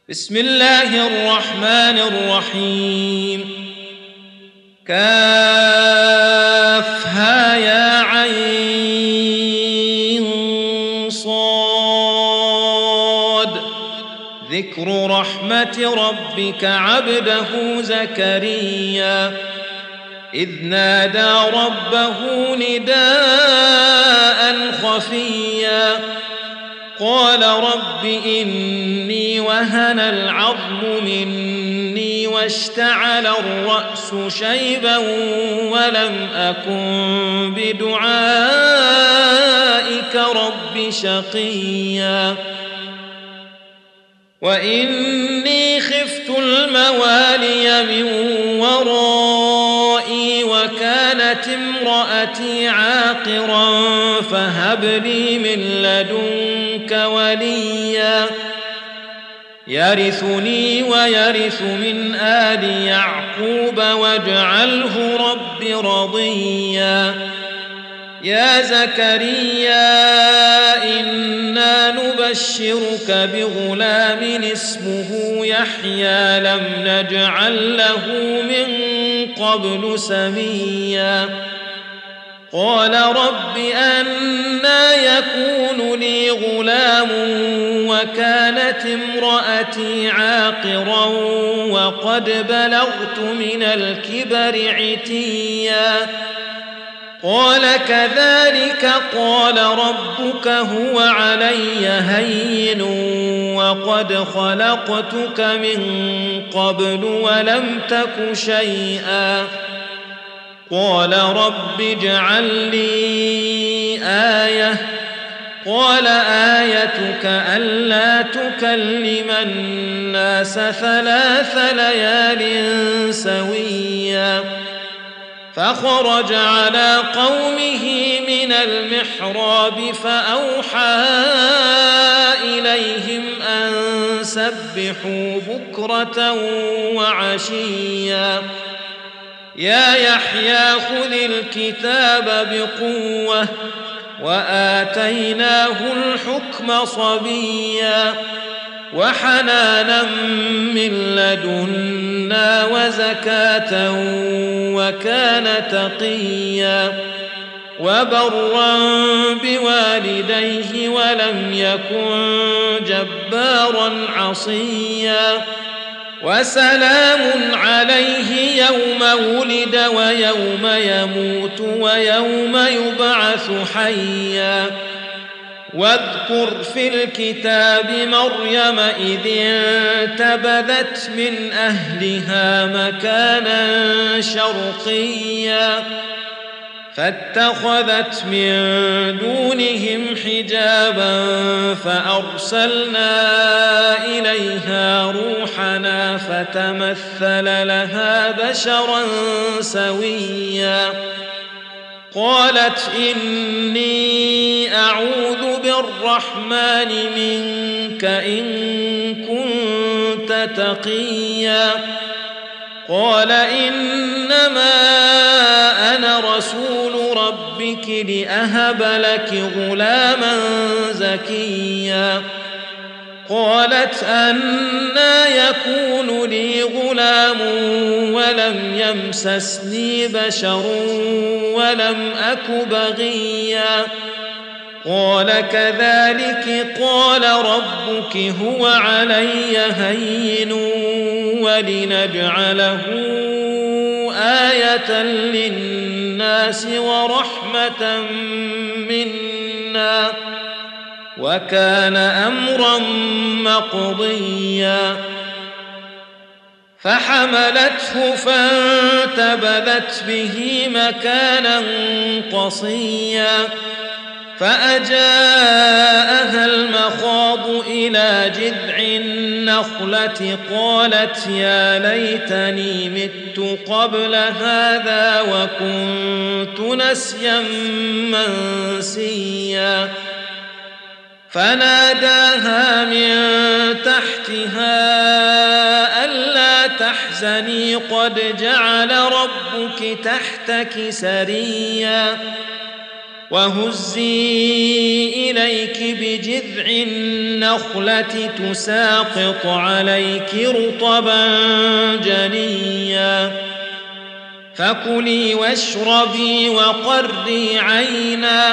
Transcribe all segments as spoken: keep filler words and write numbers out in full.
بسم الله الرحمن الرحيم. كافها يا عين صاد. ذكر رحمة ربك عبده زكريا إذ نادى ربه نداء خفيا قال رب إني وهن العظم مني واشتعل الرأس شيبا ولم أكن بدعائك رب شقيا وإني خفت الموالي من ورائي وكانت امرأتي عاقرا فهب لي من لدنك وليا يرثني ويرث من آل يعقوب واجعله رب رضيا. يا زكريا إنا نبشرك بغلام اسمه يحيى لم نجعل له من قبل سميا قال رب أنى يكون لي غلام وكانت امرأتي عاقرا وقد بلغت من الكبر عتيا قال كذلك قال ربك هو علي هين وقد خلقتك من قبل ولم تك شيئا قال رب اجعل لي آية قال آيتك ألا تكلم الناس ثلاث ليال سويا فخرج على قومه من المحراب فأوحى إليهم أن سبحوا بكرة وعشيا يا يحيى خذ الكتاب بقوة وآتيناه الحكم صبيا وحنانا من لدنا وزكاة وكان تقيا وبرا بوالديه ولم يكن جبارا عصيا وسلام عليه يوم ولد ويوم يموت ويوم يبعث حيا واذكر في الكتاب مريم إذ انتبذت من أهلها مكانا شرقيا فاتخذت من دونهم حجابا فأرسلنا إليها روحنا فتمثل لها بشرا سويا قالت إني أعوذ بالرحمن منك إن كنت تقيا قال إنما أنا رسول ربك لأهب لك غلاما زكيا قالت أنى يكون لي غلام ولم يمسسني بشر ولم أك بغيا قال كذلك قال ربك هو علي هين ولنجعله آية للناس ورحمة منا وكان أمرا مقضيا فحملته فانتبذت به مكانا قصيا فأجاءها المخاض إلى جذع النخلة قالت يا ليتني مت قبل هذا وكنت نسيا منسيا فناداها من تحتها ألا تحزني قد جعل ربك تحتك سريا وهزي إليك بجذع النخلة تساقط عليك رطبا جنيا فكلي واشربي وقري عينا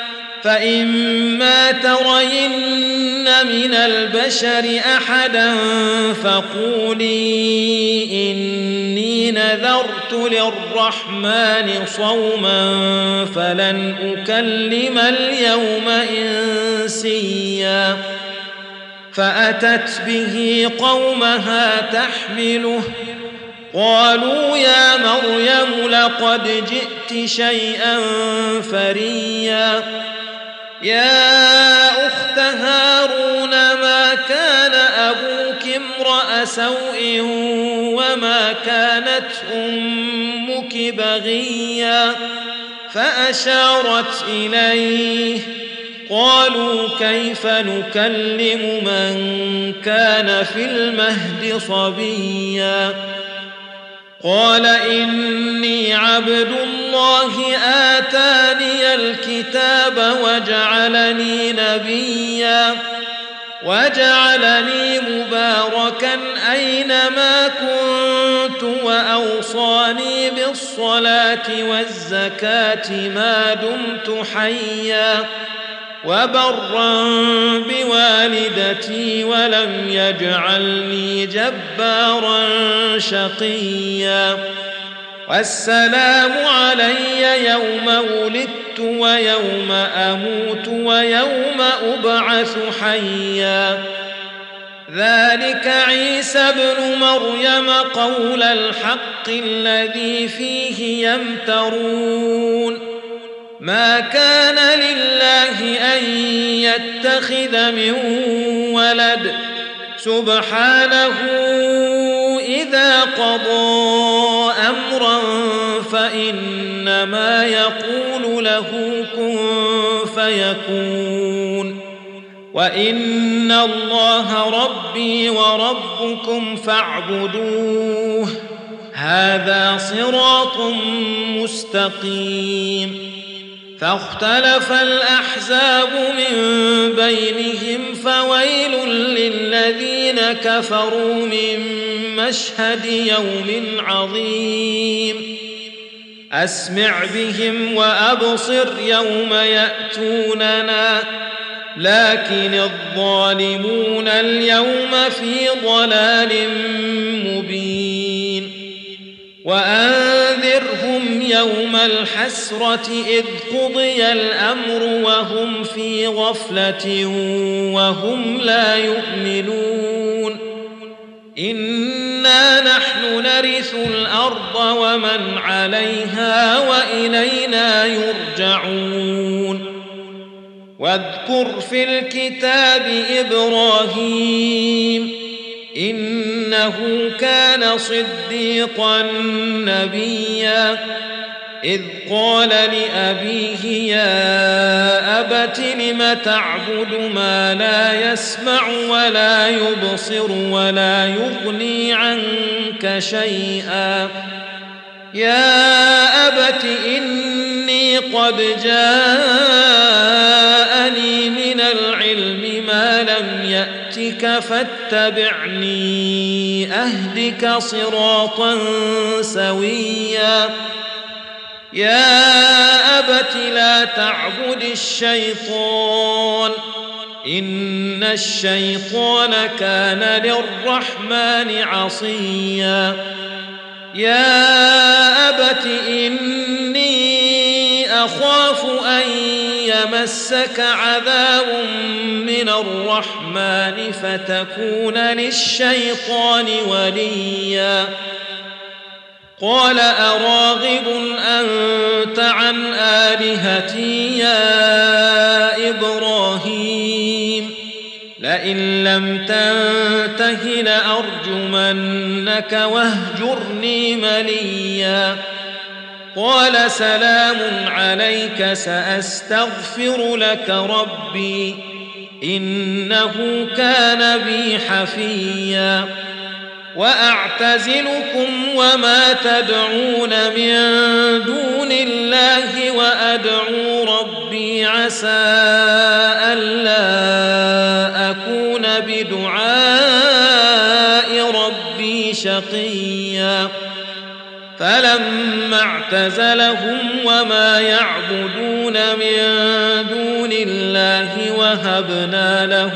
فإما ترين من البشر أحدا فقولي إني نذرت للرحمن صوما فلن أكلم اليوم إنسيا فأتت به قومها تحمله قالوا يا مريم لقد جئت شيئا فريا يا أخت هارون ما كان أبوك امرأ سوء وما كانت أمك بغيا فأشارت إليه قالوا كيف نكلم من كان في المهد صبيا قال إني عبد الله آتاني الكتاب وجعلني نبيا وجعلني مباركا أينما كنت وأوصاني بالصلاة والزكاة ما دمت حيا وبرا بوالدتي ولم يجعلني جبارا شقيا والسلام علي يوم ولدت ويوم أموت ويوم أبعث حيا ذلك عيسى ابن مريم قول الحق الذي فيه يمترون ما كان لله أن يتخذ من ولد سبحانه إذا قضى أمرا فإنما يقول له كن فيكون وإن الله ربي وربكم فاعبدوه هذا صراط مستقيم فاختلف الأحزاب من بينهم فويل للذين كفروا من مشهد يوم عظيم أسمع بهم وأبصر يوم يأتوننا لكن الظالمون اليوم في ضلال مبين وأنذرهم يوم الحسرة إذ قضي الأمر وهم في غفلة وهم لا يؤمنون إنا نحن نرث الأرض ومن عليها وإلينا يرجعون واذكر في الكتاب إبراهيم إنه كان صديقا نبيا إذ قال لأبيه يا أبت لم تعبد ما لا يسمع ولا يبصر ولا يغني عنك شيئا يا أبت إني قد جاءني من العلم ما لم يأتك فاتبعني أهدك صراطا سويا يا أبت لا تعبد الشيطان إن الشيطان كان للرحمن عصيا يا أبت إني أخاف أن يمسك عذاب من الرحمن فتكون للشيطان وليا قال أراغب أنت عن آلهتي يا إبراهيم لئن لم تنته لأرجمنك واهجرني مليا قال سلام عليك سأستغفر لك ربي إنه كان بي حفيا وأعتزلكم وما تدعون من دون الله وأدعو ربي عسى ألا أكون بدعاء ربي شقيا فلما اعتزلهم وما يعبدون من دون الله وهبنا له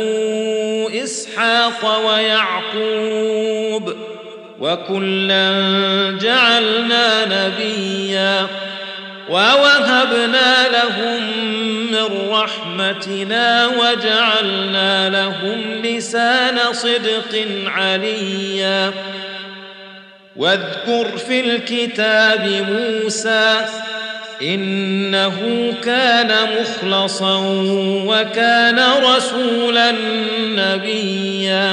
إسحاق ويعقوب وكلا جعلنا نبيا ووهبنا لهم من رحمتنا وجعلنا لهم لسان صدق عليا واذكر في الكتاب موسى إنه كان مخلصا وكان رسولا نبيا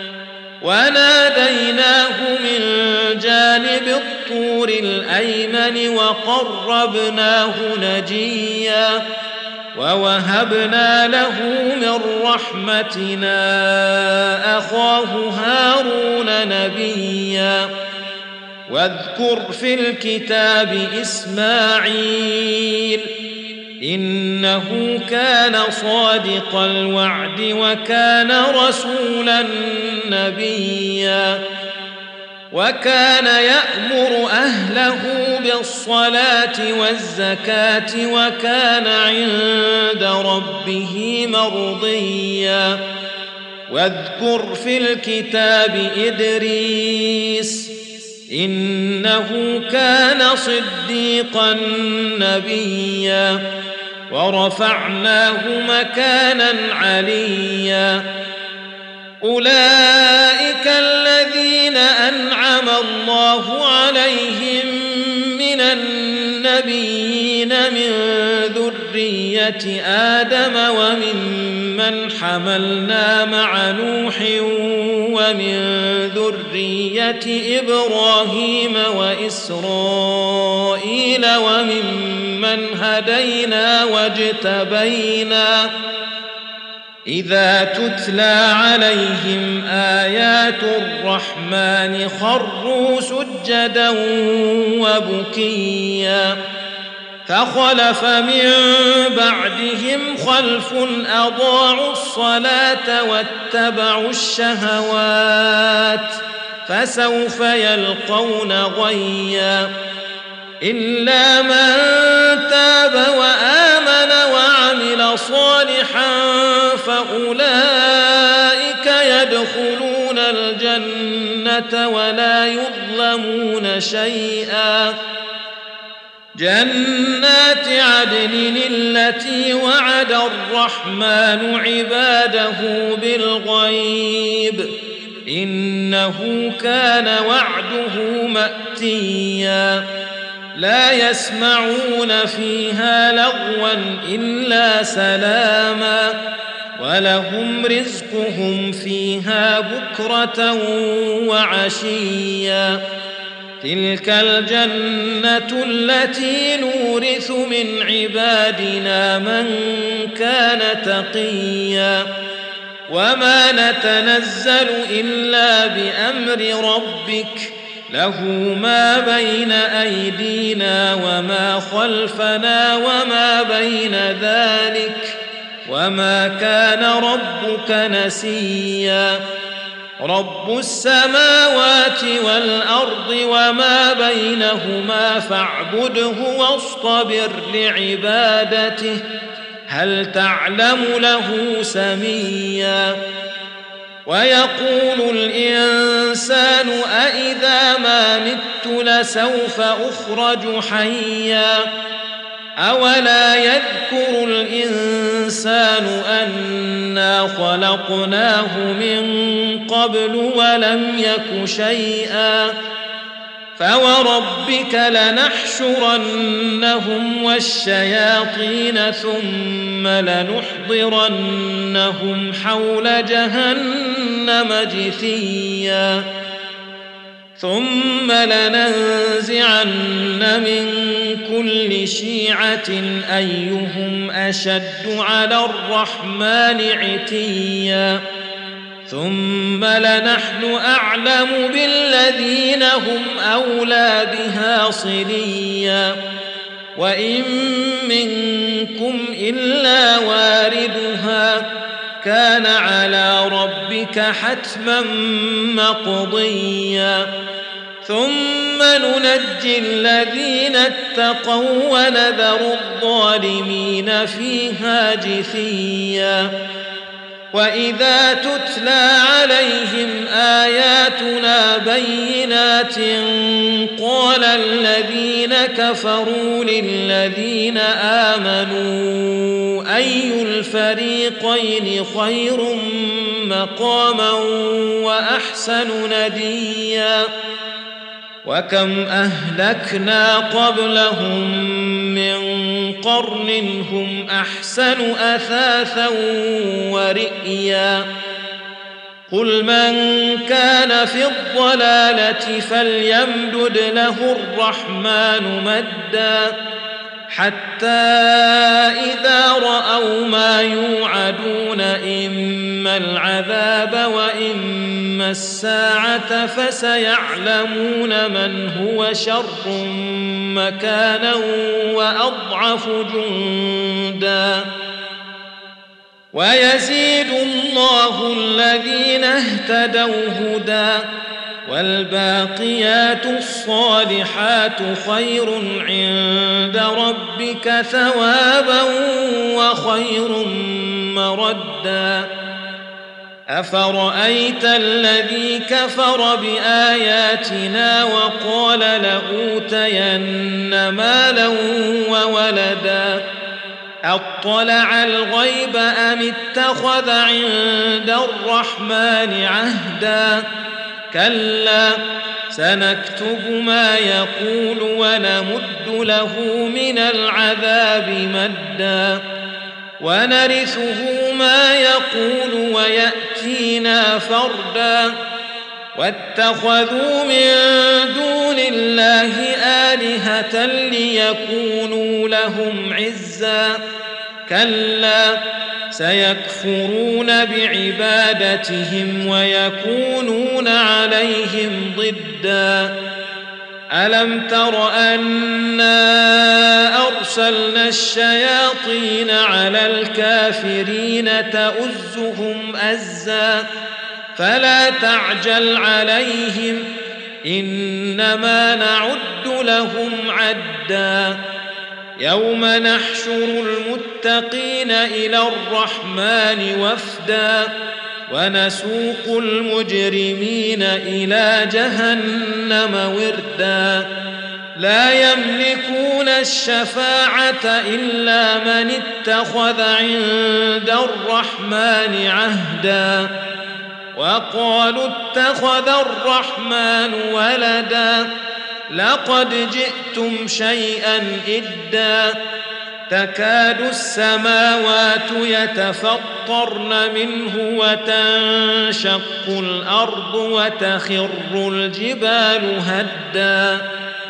وناديناه من جانب الطور الأيمن وقربناه نجيا ووهبنا له من رحمتنا أخاه هارون نبيا واذكر في الكتاب إسماعيل إنه كان صادق الوعد وكان رسولا نبيا وكان يأمر أهله بالصلاة والزكاة وكان عند ربه مرضيا واذكر في الكتاب إدريس إنه كان صديقا نبيا ورفعناه مكانا عليا أولئك الذين أنعم الله عليهم من النبيين من ذرية آدم وممن حملنا مع نوح ومن ذرية إبراهيم وإسرائيل وممن هدينا واجتبينا إذا تتلى عليهم آيات الرحمن خروا سجدا وبكيا فخلف من بعدهم خلف أضاعوا الصلاة واتبعوا الشهوات فسوف يلقون غيا إلا من تاب وآمن وعمل صالحا فأولئك يدخلون الجنة ولا يظلمون شيئا جنات عدن التي وعد الرحمن عباده بالغيب إنه كان وعده مأتيا لا يسمعون فيها لغوا إلا سلاما ولهم رزقهم فيها بكرة وعشيا تلك الجنة التي نورث من عبادنا من كان تقيا وما نتنزل إلا بأمر ربك له ما بين أيدينا وما خلفنا وما بين ذلك وما كان ربك نسيا رب السماوات والأرض وما بينهما فاعبده واصطبر لعبادته هل تعلم له سميا ويقول الإنسان أإذا ما مت لسوف أخرج حيا أولا يذكر الإنسان أنا خلقناه من قبل ولم يك شيئا فوربك لنحشرنهم والشياطين ثم لنحضرنهم حول جهنم جثيا ثم لننزعن من كل شيعة أيهم أشد على الرحمن عتيا ثم لنحن أعلم بالذين هم أولى بها صليا وإن منكم إلا واردها كان على ربك حتما مقضيا ثم ننجي الذين اتقوا ونذر الظالمين فيها جثيا وإذا تتلى عليهم آياتنا بينات قال الذين كفروا للذين آمنوا أي الفريقين خير مقاما وأحسن نديا وكم أهلكنا قبلهم من قرن هم أحسن أثاثا ورئيا قل من كان في الضلالة فليمدد له الرحمن مدا حتى إذا رأوا ما يوعدون إما العذاب وإما الساعة فسيعلمون من هو شر مكانا وأضعف جندا ويزيد الله الذين اهتدوا هدى والباقيات الصالحات خير عند ربك ثوابا وخير مردا أفرأيت الذي كفر بآياتنا وقال لأوتين مالا وولدا أطلع الغيب أم اتخذ عند الرحمن عهدا كلا سنكتب ما يقول ونمد له من العذاب مدا ونرثه ما يقول ويأتينا فردا واتخذوا من دون الله آلهة ليكونوا لهم عزا كلا سيكفرون بعبادتهم ويكونون عليهم ضدا ألم تر أنا أرسلنا الشياطين على الكافرين تؤزهم أزا فلا تعجل عليهم إنما نعد لهم عدا يوم نحشر المتقين إلى الرحمن وفدا ونسوق المجرمين إلى جهنم وردا لا يملكون الشفاعة إلا من اتخذ عند الرحمن عهدا وقالوا اتخذ الرحمن ولدا لقد جئتم شيئا إدا تكاد السماوات يتفطرن منه وتنشق الأرض وتخر الجبال هدا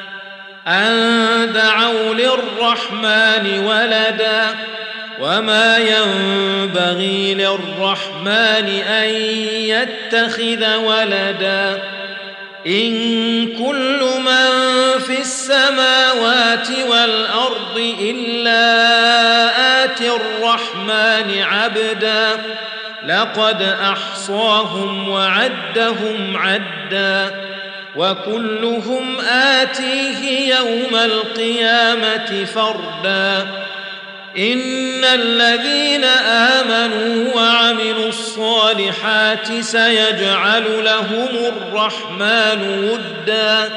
أن دعوا للرحمن ولدا وما ينبغي للرحمن أن يتخذ ولدا إن كل من في السماوات والأرض إلا آتي الرحمن عبدا لقد أحصاهم وعدهم عدا وكلهم آتيه يوم القيامة فردا إن الذين آمنوا وعملوا الصالحات سيجعل لهم الرحمن ودا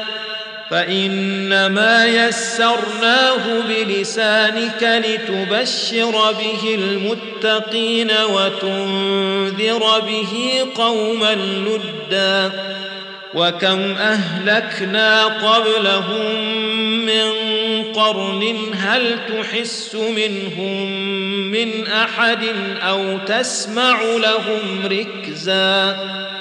فإنما يسرناه بلسانك لتبشر به المتقين وتنذر به قوما لدا وكم أهلكنا قبلهم من قرن هل تحس منهم من أحد أو تسمع لهم ركزا